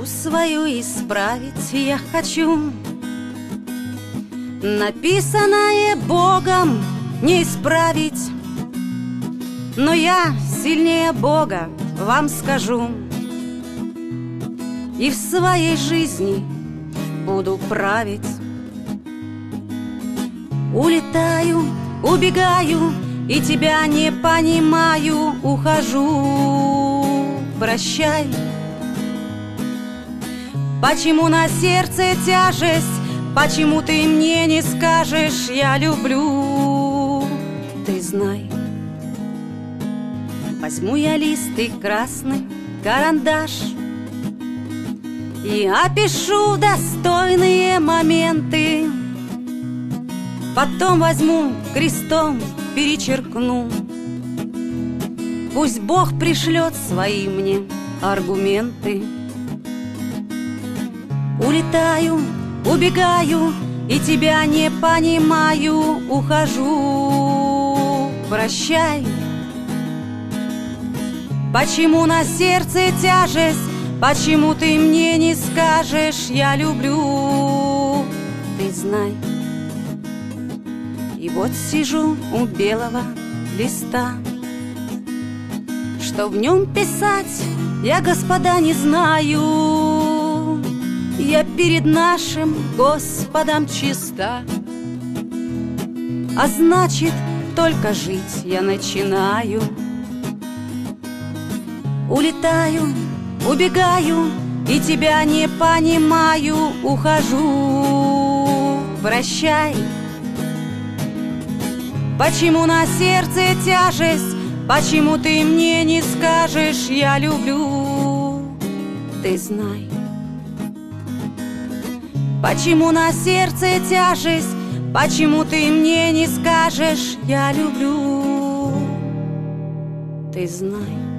Судьбу свою исправить я хочу. Написанное Богом не исправить, но я сильнее Бога вам скажу. И в своей жизни буду править. Улетаю, убегаю, и тебя не понимаю, ухожу. Прощай. Почему на сердце тяжесть? Почему ты мне не скажешь «я люблю»? Ты знай. Возьму я лист и красный карандаш и опишу достойные моменты. Потом возьму крестом, перечеркну. Пусть Бог пришлет свои мне аргументы. Улетаю, убегаю, и тебя не понимаю, ухожу. Прощай. Почему на сердце тяжесть? Почему ты мне не скажешь «я люблю»? Ты знай. И вот сижу у белого листа. Что в нем писать, я, господа, не знаю. Я перед нашим Господом чиста, а значит, только жить я начинаю. Улетаю, убегаю, и тебя не понимаю, ухожу. Прощай. Почему на сердце тяжесть? Почему ты мне не скажешь «я люблю»? Ты знай. Почему на сердце тяжесть? Почему ты мне не скажешь «я люблю»? Ты знай.